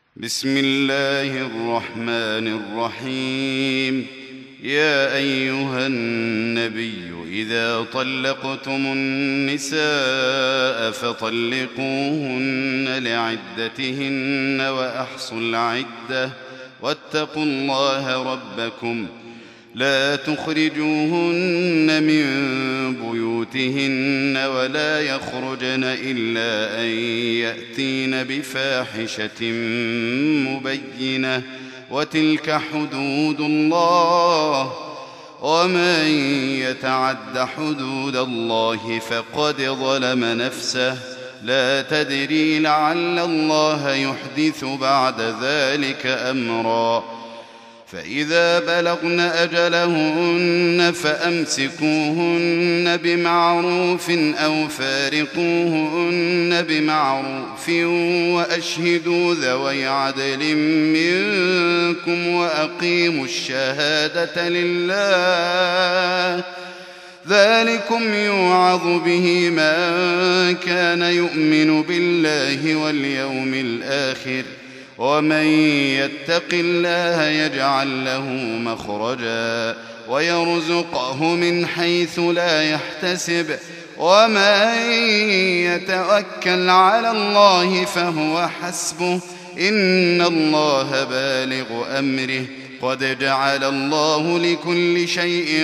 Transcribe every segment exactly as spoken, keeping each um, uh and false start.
بسم الله الرحمن الرحيم. يا أيها النبي إذا طلقتم النساء فطلقوهن لعدتهن وأحصوا العدة واتقوا الله ربكم لا تخرجوهن من بيوتهن ولا يخرجن إلا أن يأتين بفاحشة مبينة وتلك حدود الله ومن يتعد حدود الله فقد ظلم نفسه لا تدري لعل الله يحدث بعد ذلك أمرا. فإذا بلغن أجلهن فأمسكوهن بمعروف أو فارقوهن بمعروف وأشهدوا ذوي عدل منكم وأقيموا الشهادة لله ذلكم يوعظ به من كان يؤمن بالله واليوم الآخر ومن يتق الله يجعل له مخرجا ويرزقه من حيث لا يحتسب ومن يتوكل على الله فهو حسبه إن الله بالغ أمره قد جعل الله لكل شيء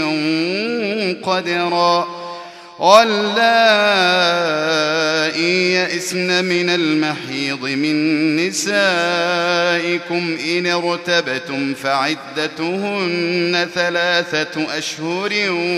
قدرا. واللائي يئسن من المحيض من نسائكم إن ارتبتم فعدتهن ثلاثة أشهر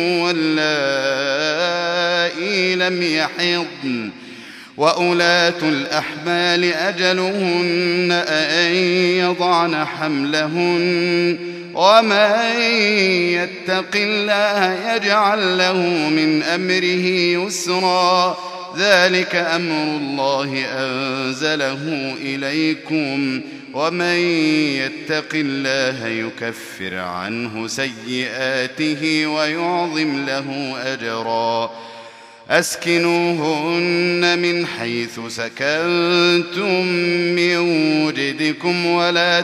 واللائي لم يحضن وأولاة الأحمال أجلهن أن يضعن حملهن ومن يتق الله يجعل له من أمره يسرا ذلك أمر الله أنزله إليكم ومن يتق الله يكفر عنه سيئاته ويعظم له أجرا. أسكنوهن من حيث سكنتم من وجدكم ولا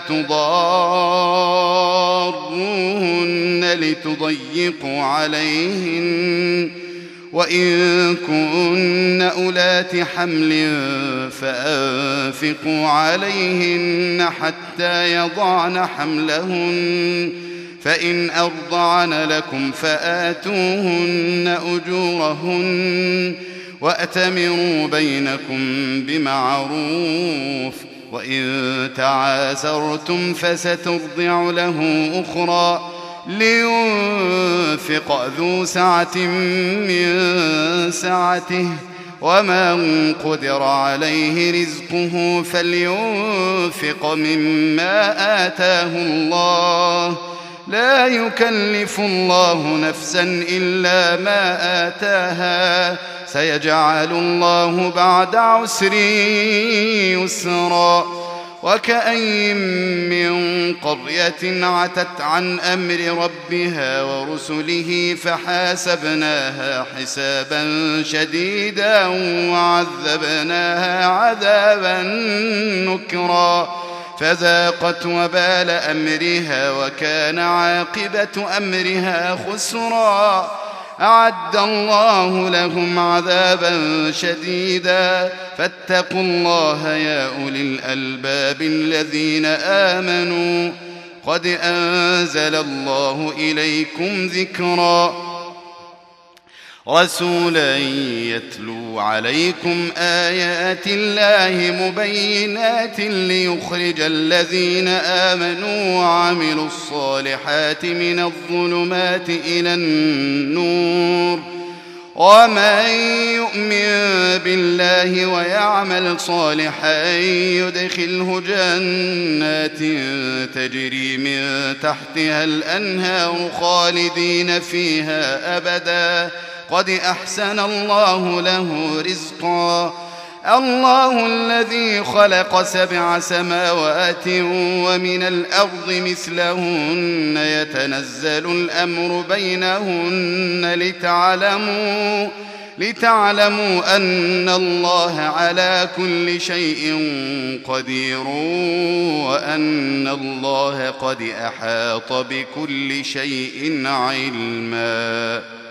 تضاروهن لتضيقوا عليهن وإن كن أولات حمل فأنفقوا عليهن حتى يضعن حملهن فإن أرضعن لكم فآتوهن أجورهن وأتمروا بينكم بمعروف وإن تعاسرتم فسترضع له أخرى لينفق ذو سعة من سعته ومن قدر عليه رزقه فلينفق مما آتاه الله لا يكلف الله نفسا إلا ما آتاها سيجعل الله بعد عسر يسرا. وكأين من قرية عتت عن أمر ربها ورسله فحاسبناها حسابا شديدا وعذبناها عذابا نكرا فذاقت وبال أمرها وكان عاقبة أمرها خسرا. أعد الله لهم عذابا شديدا فاتقوا الله يا أولي الألباب الذين آمنوا قد أنزل الله إليكم ذكرا رسولا يتلو عليكم آيات الله مبينات ليخرج الذين آمنوا وعملوا الصالحات من الظلمات إلى النور ومن يؤمن بالله ويعمل صالحا يدخله جنات تجري من تحتها الأنهار خالدين فيها أبدا قد أحسن الله له رزقا. الله الذي خلق سبع سماوات ومن الأرض مثلهن يتنزل الأمر بينهن لتعلموا لتعلموا أن الله على كل شيء قدير وأن الله قد أحاط بكل شيء علما.